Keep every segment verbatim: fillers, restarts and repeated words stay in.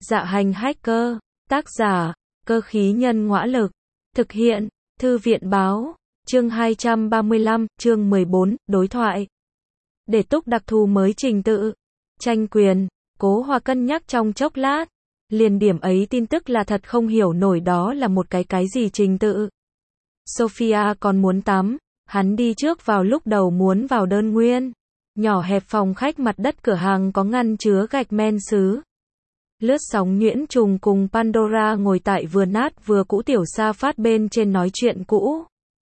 Dạ hành hacker, tác giả, cơ khí nhân ngõa lực, thực hiện, thư viện báo, chương hai trăm ba mươi lăm, chương mười bốn, đối thoại. Để túc đặc thù mới trình tự, tranh quyền, Cố Hòa cân nhắc trong chốc lát, liền điểm ấy tin tức là thật không hiểu nổi đó là một cái cái gì trình tự. Sophia còn muốn tắm, hắn đi trước vào lúc đầu muốn vào đơn nguyên. Nhỏ hẹp phòng khách mặt đất cửa hàng có ngăn chứa gạch men sứ. Lướt sóng nhuyễn trùng cùng Pandora ngồi tại vừa nát vừa cũ tiểu sa phát bên trên nói chuyện cũ.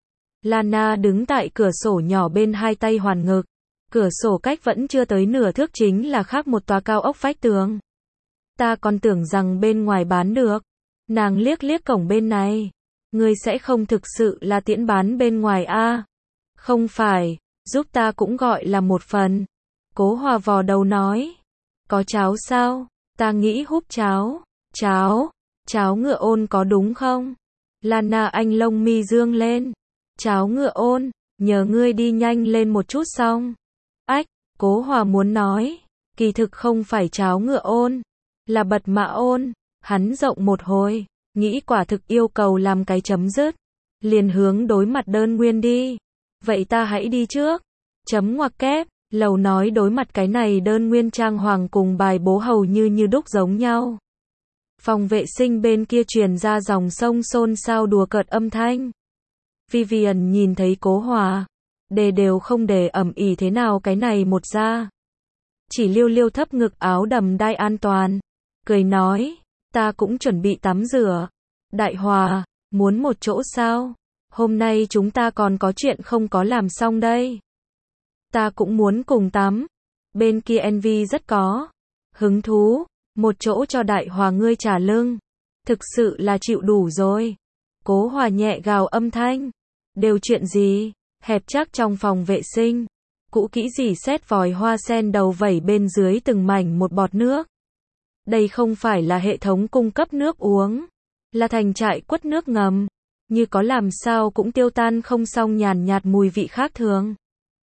Lana đứng tại cửa sổ nhỏ bên hai tay hoàn ngực. Cửa sổ cách vẫn chưa tới nửa thước chính là khác một tòa cao ốc vách tường. Ta còn tưởng rằng bên ngoài bán được. Nàng liếc liếc cổng bên này. Ngươi sẽ không thực sự là tiễn bán bên ngoài a? À? Không phải, giúp ta cũng gọi là một phần. Cố Hòa vò đầu nói. Có cháo sao? Ta nghĩ húp cháo. Cháo? Cháo ngựa ôn có đúng không? Lana anh lông mi dương lên. Cháo ngựa ôn, nhờ ngươi đi nhanh lên một chút xong. Ách, Cố Hòa muốn nói. Kỳ thực không phải cháo ngựa ôn, là bật mã ôn. Hắn rộng một hồi, nghĩ quả thực yêu cầu làm cái chấm dứt. Liền hướng đối mặt đơn nguyên đi. Vậy ta hãy đi trước. Chấm ngoặc kép, lầu nói đối mặt cái này đơn nguyên trang hoàng cùng bài bố hầu như như đúc giống nhau. Phòng vệ sinh bên kia truyền ra dòng sông xôn xao đùa cợt âm thanh. Vivian nhìn thấy Cố Hòa, đề đều không đề ẩm ỉ thế nào cái này một ra. Chỉ liêu liêu thấp ngực áo đầm đai an toàn. Cười nói, ta cũng chuẩn bị tắm rửa. Đại Hòa, muốn một chỗ sao? Hôm nay chúng ta còn có chuyện không có làm xong đây. Ta cũng muốn cùng tắm. Bên kia Envy rất có hứng thú. Một chỗ cho Đại Hòa ngươi trả lưng. Thực sự là chịu đủ rồi. Cố Hòa nhẹ gào âm thanh. Đều chuyện gì? Hẹp chắc trong phòng vệ sinh. Cũ kỹ gì xét vòi hoa sen đầu vẩy bên dưới từng mảnh một bọt nước. Đây không phải là hệ thống cung cấp nước uống. Là thành trại quất nước ngầm. Như có làm sao cũng tiêu tan không xong nhàn nhạt mùi vị khác thường.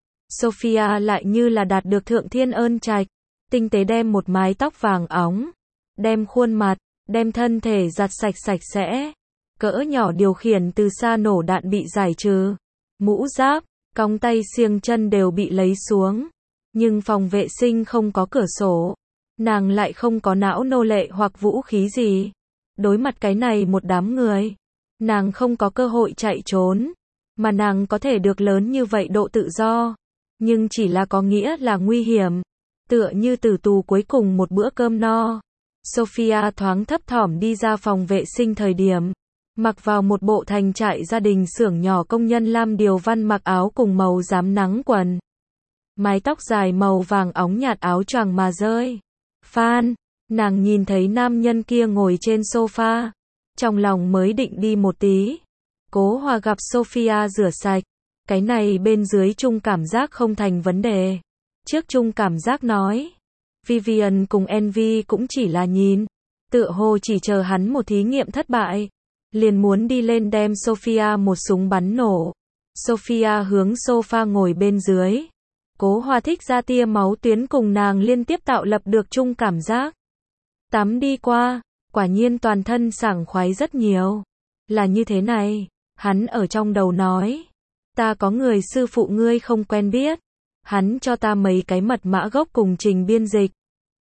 Sophia lại như là đạt được thượng thiên ơn trạch. Tinh tế đem một mái tóc vàng óng. Đem khuôn mặt, đem thân thể giặt sạch sạch sẽ. Cỡ nhỏ điều khiển từ xa nổ đạn bị giải trừ. Mũ giáp, cong tay xiềng chân đều bị lấy xuống. Nhưng phòng vệ sinh không có cửa sổ. Nàng lại không có não nô lệ hoặc vũ khí gì. Đối mặt cái này một đám người. Nàng không có cơ hội chạy trốn. Mà nàng có thể được lớn như vậy độ tự do. Nhưng chỉ là có nghĩa là nguy hiểm. Tựa như tử tù cuối cùng một bữa cơm no. Sophia thoáng thấp thỏm đi ra phòng vệ sinh thời điểm. Mặc vào một bộ thành trại gia đình xưởng nhỏ công nhân lam điều văn mặc áo cùng màu rám nắng quần. Mái tóc dài màu vàng óng nhạt áo choàng mà rơi. Phan, nàng nhìn thấy nam nhân kia ngồi trên sofa. Trong lòng mới định đi một tí. Cố Hòa gặp Sophia rửa sạch. Cái này bên dưới chung cảm giác không thành vấn đề. Trước chung cảm giác nói. Vivian cùng Envy cũng chỉ là nhìn. Tựa hồ chỉ chờ hắn một thí nghiệm thất bại. Liền muốn đi lên đem Sophia một súng bắn nổ. Sophia hướng sofa ngồi bên dưới. Cố Hòa thích ra tia máu tuyến cùng nàng liên tiếp tạo lập được chung cảm giác. Tắm đi qua, quả nhiên toàn thân sảng khoái rất nhiều. Là như thế này, hắn ở trong đầu nói. Ta có người sư phụ ngươi không quen biết. Hắn cho ta mấy cái mật mã gốc cùng trình biên dịch.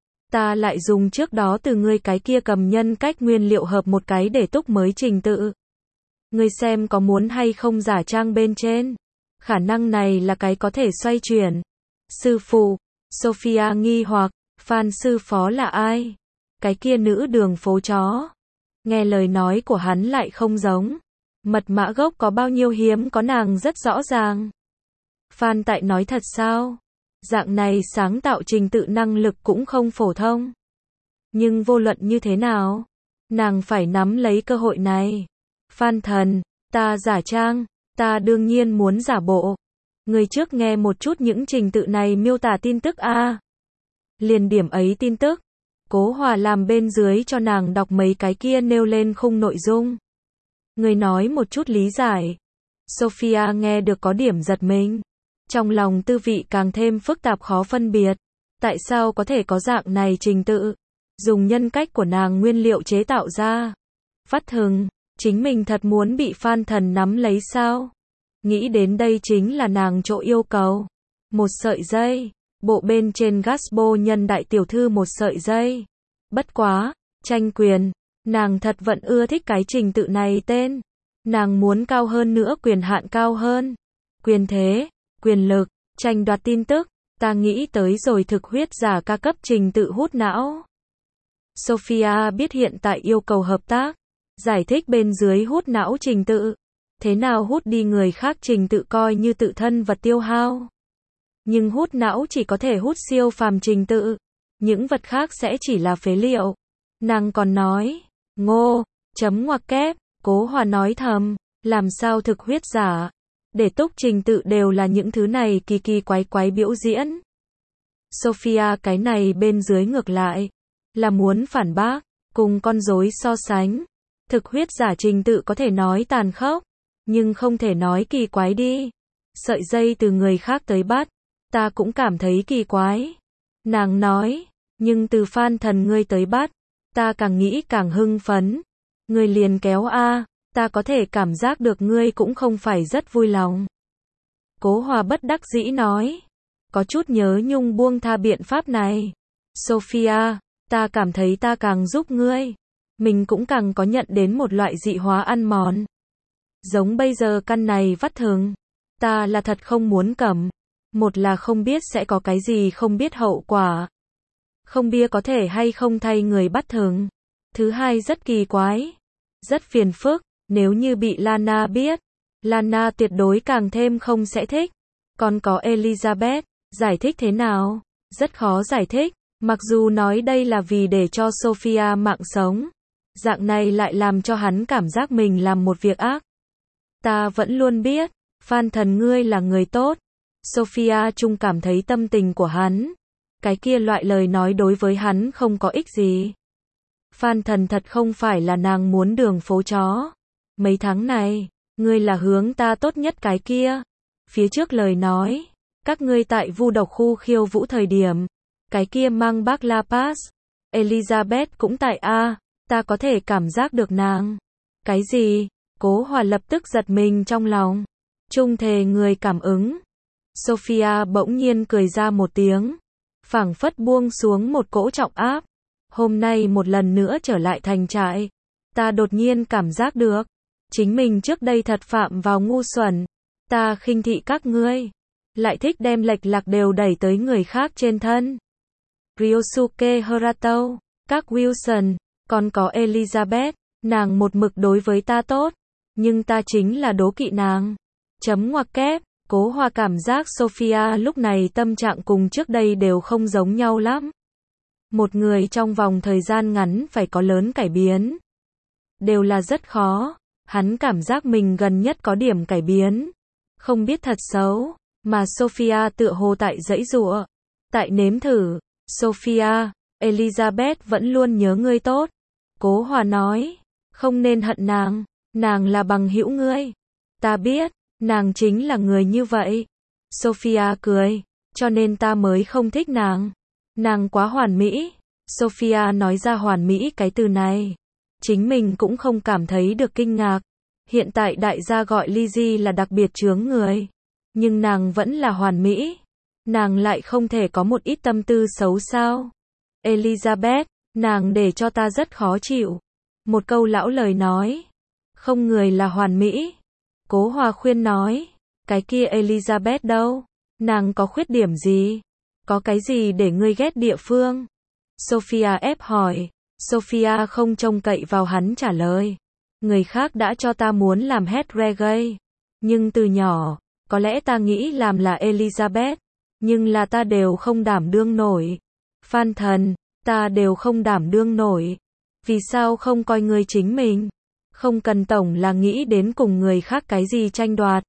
Ta lại dùng trước đó từ ngươi cái kia cầm nhân cách nguyên liệu hợp một cái để túc mới trình tự. Ngươi xem có muốn hay không giả trang bên trên. Khả năng này là cái có thể xoay chuyển. Sư phụ, Sophia nghi hoặc, Phan sư phó là ai? Cái kia nữ đường phố chó. Nghe lời nói của hắn lại không giống. Mật mã gốc có bao nhiêu hiếm có nàng rất rõ ràng. Phan tại nói thật sao? Dạng này sáng tạo trình tự năng lực cũng không phổ thông. Nhưng vô luận như thế nào? Nàng phải nắm lấy cơ hội này. Phan thần, ta giả trang, ta đương nhiên muốn giả bộ. Người trước nghe một chút những trình tự này miêu tả tin tức a. À. Liền điểm ấy tin tức. Cố Hòa làm bên dưới cho nàng đọc mấy cái kia nêu lên khung nội dung. Người nói một chút lý giải. Sophia nghe được có điểm giật mình. Trong lòng tư vị càng thêm phức tạp khó phân biệt. Tại sao có thể có dạng này trình tự? dùng nhân cách của nàng nguyên liệu chế tạo ra. Vắt thừng, chính mình thật muốn bị Phan Thần nắm lấy sao? Nghĩ đến đây chính là nàng chỗ yêu cầu. Một sợi dây, bộ bên trên Gasbo nhân đại tiểu thư một sợi dây. Bất quá, tranh quyền, nàng thật vẫn ưa thích cái trình tự này tên. Nàng muốn cao hơn nữa, quyền hạn cao hơn. Quyền thế, quyền lực, tranh đoạt tin tức, ta nghĩ tới rồi, thực huyết giả ca cấp trình tự hút não. Sophia biết hiện tại yêu cầu hợp tác, giải thích bên dưới hút não trình tự. Thế nào hút đi người khác trình tự coi như tự thân vật tiêu hao. Nhưng hút não chỉ có thể hút siêu phàm trình tự. Những vật khác sẽ chỉ là phế liệu. Nàng còn nói, ngô, chấm ngoặc kép, Cố Hòa nói thầm, làm sao thực huyết giả, để túc trình tự đều là những thứ này kỳ kỳ quái quái biểu diễn. Sophia cái này bên dưới ngược lại, là muốn phản bác, cùng con rối so sánh. Thực huyết giả trình tự có thể nói tàn khốc, nhưng không thể nói kỳ quái đi. Sợi dây từ người khác tới bắt, ta cũng cảm thấy kỳ quái. Nàng nói, nhưng từ Phan Thần ngươi tới bắt, ta càng nghĩ càng hưng phấn. Ngươi liền kéo a, ta có thể cảm giác được ngươi cũng không phải rất vui lòng. Cố Hòa bất đắc dĩ nói, có chút nhớ nhung buông tha biện pháp này. Sophia, ta cảm thấy ta càng giúp ngươi, mình cũng càng có nhận đến một loại dị hóa ăn mòn. Giống bây giờ căn này vắt thường, ta là thật không muốn cầm. Một là không biết sẽ có cái gì, không biết hậu quả. Không biết có thể hay không thay người bắt thường. Thứ hai rất kỳ quái, rất phiền phức, nếu như bị Lana biết, Lana tuyệt đối càng thêm không sẽ thích. Còn có Elizabeth, giải thích thế nào? Rất khó giải thích, mặc dù nói đây là vì để cho Sophia mạng sống. Dạng này lại làm cho hắn cảm giác mình làm một việc ác. Ta vẫn luôn biết, Phan Thần ngươi là người tốt. Sophia chung cảm thấy tâm tình của hắn. Cái kia loại lời nói đối với hắn không có ích gì. Phan Thần thật không phải là nàng muốn đường phố chó. Mấy tháng này, ngươi là hướng ta tốt nhất cái kia. Phía trước lời nói, các ngươi tại vu độc khu khiêu vũ thời điểm, cái kia mang bác La Paz. Elizabeth cũng tại a, ta có thể cảm giác được nàng. Cái gì? Cố Hòa lập tức giật mình trong lòng. Trung thề người cảm ứng. Sophia bỗng nhiên cười ra một tiếng, phảng phất buông xuống một cỗ trọng áp. Hôm nay một lần nữa trở lại thành trại, ta đột nhiên cảm giác được, chính mình trước đây thật phạm vào ngu xuẩn. Ta khinh thị các ngươi, lại thích đem lệch lạc đều đẩy tới người khác trên thân. Ryosuke Harato, các Wilson, còn có Elizabeth, nàng một mực đối với ta tốt, nhưng ta chính là đố kỵ nàng. Chấm ngoặc kép. Cố Hòa cảm giác Sophia lúc này tâm trạng cùng trước đây đều không giống nhau lắm. Một người trong vòng thời gian ngắn phải có lớn cải biến, đều là rất khó. Hắn cảm giác mình gần nhất có điểm cải biến, không biết thật xấu, mà Sophia tựa hồ tại giãy giụa, tại nếm thử. Sophia, Elizabeth vẫn luôn nhớ ngươi tốt. Cố Hòa nói, không nên hận nàng, nàng là bằng hữu ngươi. Ta biết. Nàng chính là người như vậy. Sophia cười, cho nên ta mới không thích nàng. Nàng quá hoàn mỹ. Sophia nói ra hoàn mỹ cái từ này, chính mình cũng không cảm thấy được kinh ngạc. Hiện tại đại gia gọi Lizzie là đặc biệt chướng người, nhưng nàng vẫn là hoàn mỹ. Nàng lại không thể có một ít tâm tư xấu sao? Elizabeth, nàng để cho ta rất khó chịu. Một câu lão lời nói, không người là hoàn mỹ. Cố Hòa khuyên nói, cái kia Elizabeth đâu? Nàng có khuyết điểm gì? Có cái gì để ngươi ghét địa phương? Sophia ép hỏi. Sophia không trông cậy vào hắn trả lời. Người khác đã cho ta muốn làm head reggae. Nhưng từ nhỏ, có lẽ ta nghĩ làm là Elizabeth. Nhưng là ta đều không đảm đương nổi. Phan Thần, ta đều không đảm đương nổi. Vì sao không coi ngươi chính mình? Không cần tổng là nghĩ đến cùng người khác cái gì tranh đoạt.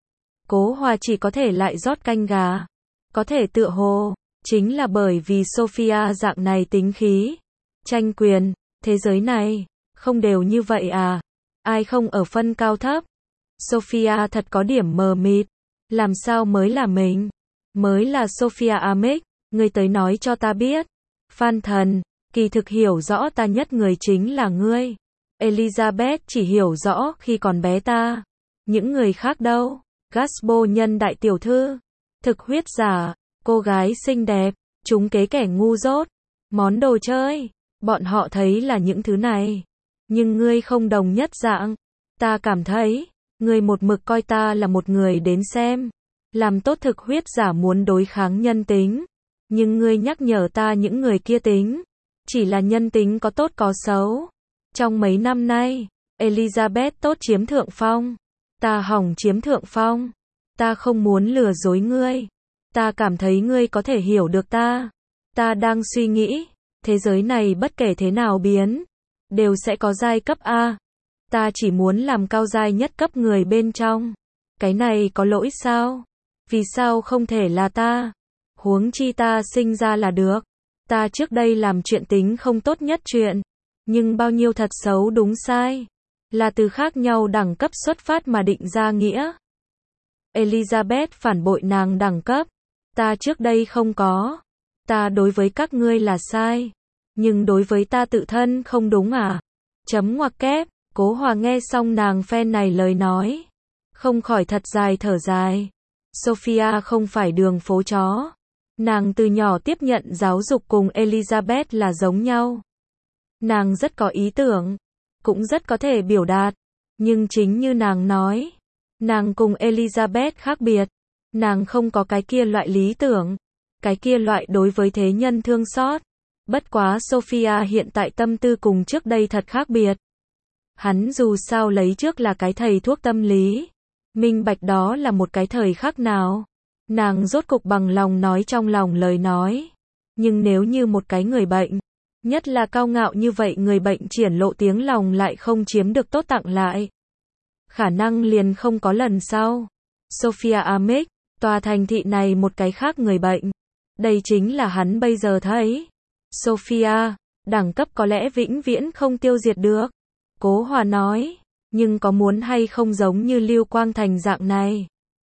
Cố Hòa chỉ có thể lại rót canh gà. Có thể tựa hồ, chính là bởi vì Sophia dạng này tính khí. Tranh quyền, thế giới này, không đều như vậy à? Ai không ở phân cao thấp? Sophia thật có điểm mờ mịt. Làm sao mới là mình? Mới là Sophia Amick, người tới nói cho ta biết. Phan Thần, Kỳ thực hiểu rõ ta nhất người chính là ngươi. Elizabeth chỉ hiểu rõ khi còn bé ta. Những người khác đâu? Gasbo nhân đại tiểu thư. Thực huyết giả. Cô gái xinh đẹp. Chúng kế kẻ ngu dốt. Món đồ chơi. Bọn họ thấy là những thứ này. Nhưng ngươi không đồng nhất dạng. Ta cảm thấy, ngươi một mực coi ta là một người đến xem. Làm tốt thực huyết giả muốn đối kháng nhân tính. Nhưng ngươi nhắc nhở ta những người kia tính. Chỉ là nhân tính có tốt có xấu. Trong mấy năm nay, Elizabeth tốt chiếm thượng phong. Ta hỏng chiếm thượng phong. Ta không muốn lừa dối ngươi. Ta cảm thấy ngươi có thể hiểu được ta. Ta đang suy nghĩ, thế giới này bất kể thế nào biến, đều sẽ có giai cấp A. Ta chỉ muốn làm cao giai nhất cấp người bên trong. Cái này có lỗi sao? Vì sao không thể là ta? Huống chi ta sinh ra là được. Ta trước đây làm chuyện tính không tốt nhất chuyện. Nhưng bao nhiêu thật xấu đúng sai. Là từ khác nhau đẳng cấp xuất phát mà định ra nghĩa. Elizabeth phản bội nàng đẳng cấp. Ta trước đây không có. Ta đối với các ngươi là sai. Nhưng đối với ta tự thân không đúng à? Chấm ngoặc kép. Cố Hòa nghe xong nàng phen này lời nói. Không khỏi thật dài thở dài. Sophia không phải đường phố chó. Nàng từ nhỏ tiếp nhận giáo dục cùng Elizabeth là giống nhau. Nàng rất có ý tưởng. Cũng rất có thể biểu đạt. Nhưng chính như nàng nói. Nàng cùng Elizabeth khác biệt. Nàng không có cái kia loại lý tưởng. Cái kia loại đối với thế nhân thương xót. Bất quá Sophia hiện tại tâm tư cùng trước đây thật khác biệt. Hắn dù sao lấy trước là cái thầy thuốc tâm lý. Minh bạch đó là một cái thời khắc nào. Nàng rốt cục bằng lòng nói trong lòng lời nói. Nhưng nếu như một cái người bệnh, nhất là cao ngạo như vậy người bệnh triển lộ tiếng lòng lại không chiếm được tốt tặng lại. Khả năng liền không có lần sau. Sophia Amick, tòa thành thị này một cái khác người bệnh. Đây chính là hắn bây giờ thấy. Sophia, đẳng cấp có lẽ vĩnh viễn không tiêu diệt được. Cố Hòa nói, nhưng có muốn hay không giống như Lưu Quang Thành dạng này?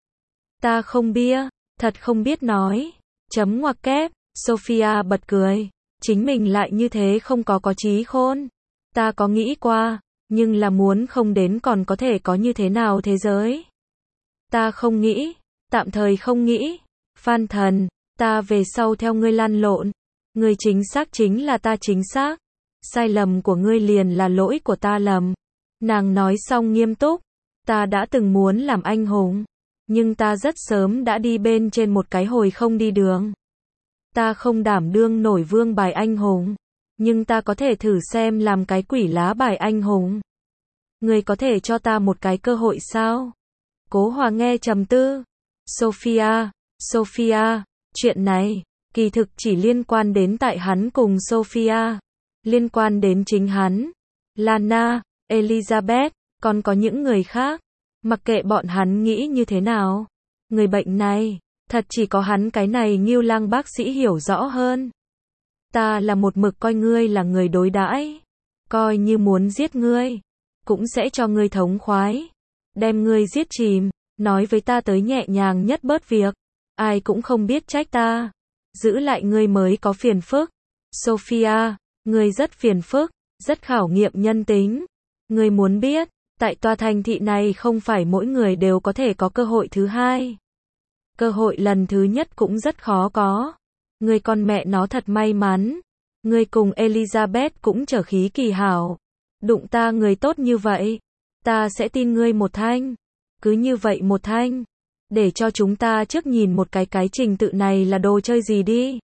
Ta không bia, thật không biết nói. Chấm ngoặc kép, Sophia bật cười. Chính mình lại như thế không có có trí khôn. Ta có nghĩ qua, nhưng là muốn không đến còn có thể có như thế nào thế giới. Ta không nghĩ, tạm thời không nghĩ. Phan Thần, ta về sau theo ngươi lăn lộn. Ngươi chính xác chính là ta chính xác. Sai lầm của ngươi liền là lỗi của ta lầm. Nàng nói xong nghiêm túc. Ta đã từng muốn làm anh hùng. Nhưng ta rất sớm đã đi bên trên một cái hồi không đi đường. Ta không đảm đương nổi vương bài anh hùng. Nhưng ta có thể thử xem làm cái quỷ lá bài anh hùng. Ngươi có thể cho ta một cái cơ hội sao? Cố Hòa nghe trầm tư. Sophia, Sophia, chuyện này, kỳ thực chỉ liên quan đến tại hắn cùng Sophia. Liên quan đến chính hắn. Lana, Elizabeth, còn có những người khác. Mặc kệ bọn hắn nghĩ như thế nào. Người bệnh này, thật chỉ có hắn cái này Ngưu Lang bác sĩ hiểu rõ hơn. Ta là một mực coi ngươi là người đối đãi. Coi như muốn giết ngươi. Cũng sẽ cho ngươi thống khoái. Đem ngươi giết chìm. Nói với ta tới nhẹ nhàng nhất bớt việc. Ai cũng không biết trách ta. Giữ lại ngươi mới có phiền phức. Sophia, ngươi rất phiền phức. Rất khảo nghiệm nhân tính. Ngươi muốn biết, tại tòa thành thị này không phải mỗi người đều có thể có cơ hội thứ hai. Cơ hội lần thứ nhất cũng rất khó có. Ngươi con mẹ nó thật may mắn. Ngươi cùng Elizabeth cũng trở khí kỳ hảo. Đụng ta người tốt như vậy. Ta sẽ tin ngươi một thanh. Cứ như vậy một thanh. Để cho chúng ta trước nhìn một cái cái trình tự này là đồ chơi gì đi.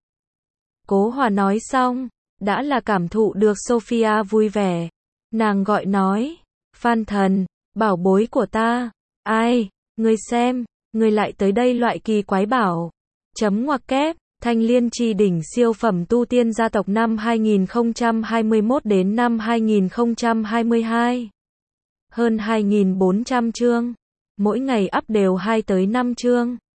Cố Hòa nói xong. Đã là cảm thụ được Sophia vui vẻ. Nàng gọi nói. Phan Thần, bảo bối của ta. Ai, ngươi xem, ngươi lại tới đây loại kỳ quái bảo. Chấm ngoặc kép, Thanh Liên Chi đỉnh siêu phẩm tu tiên gia tộc năm hai nghìn không trăm hai mươi mốt đến năm hai nghìn không trăm hai mươi hai. Hơn hai nghìn bốn trăm chương. Mỗi ngày up đều hai tới năm chương.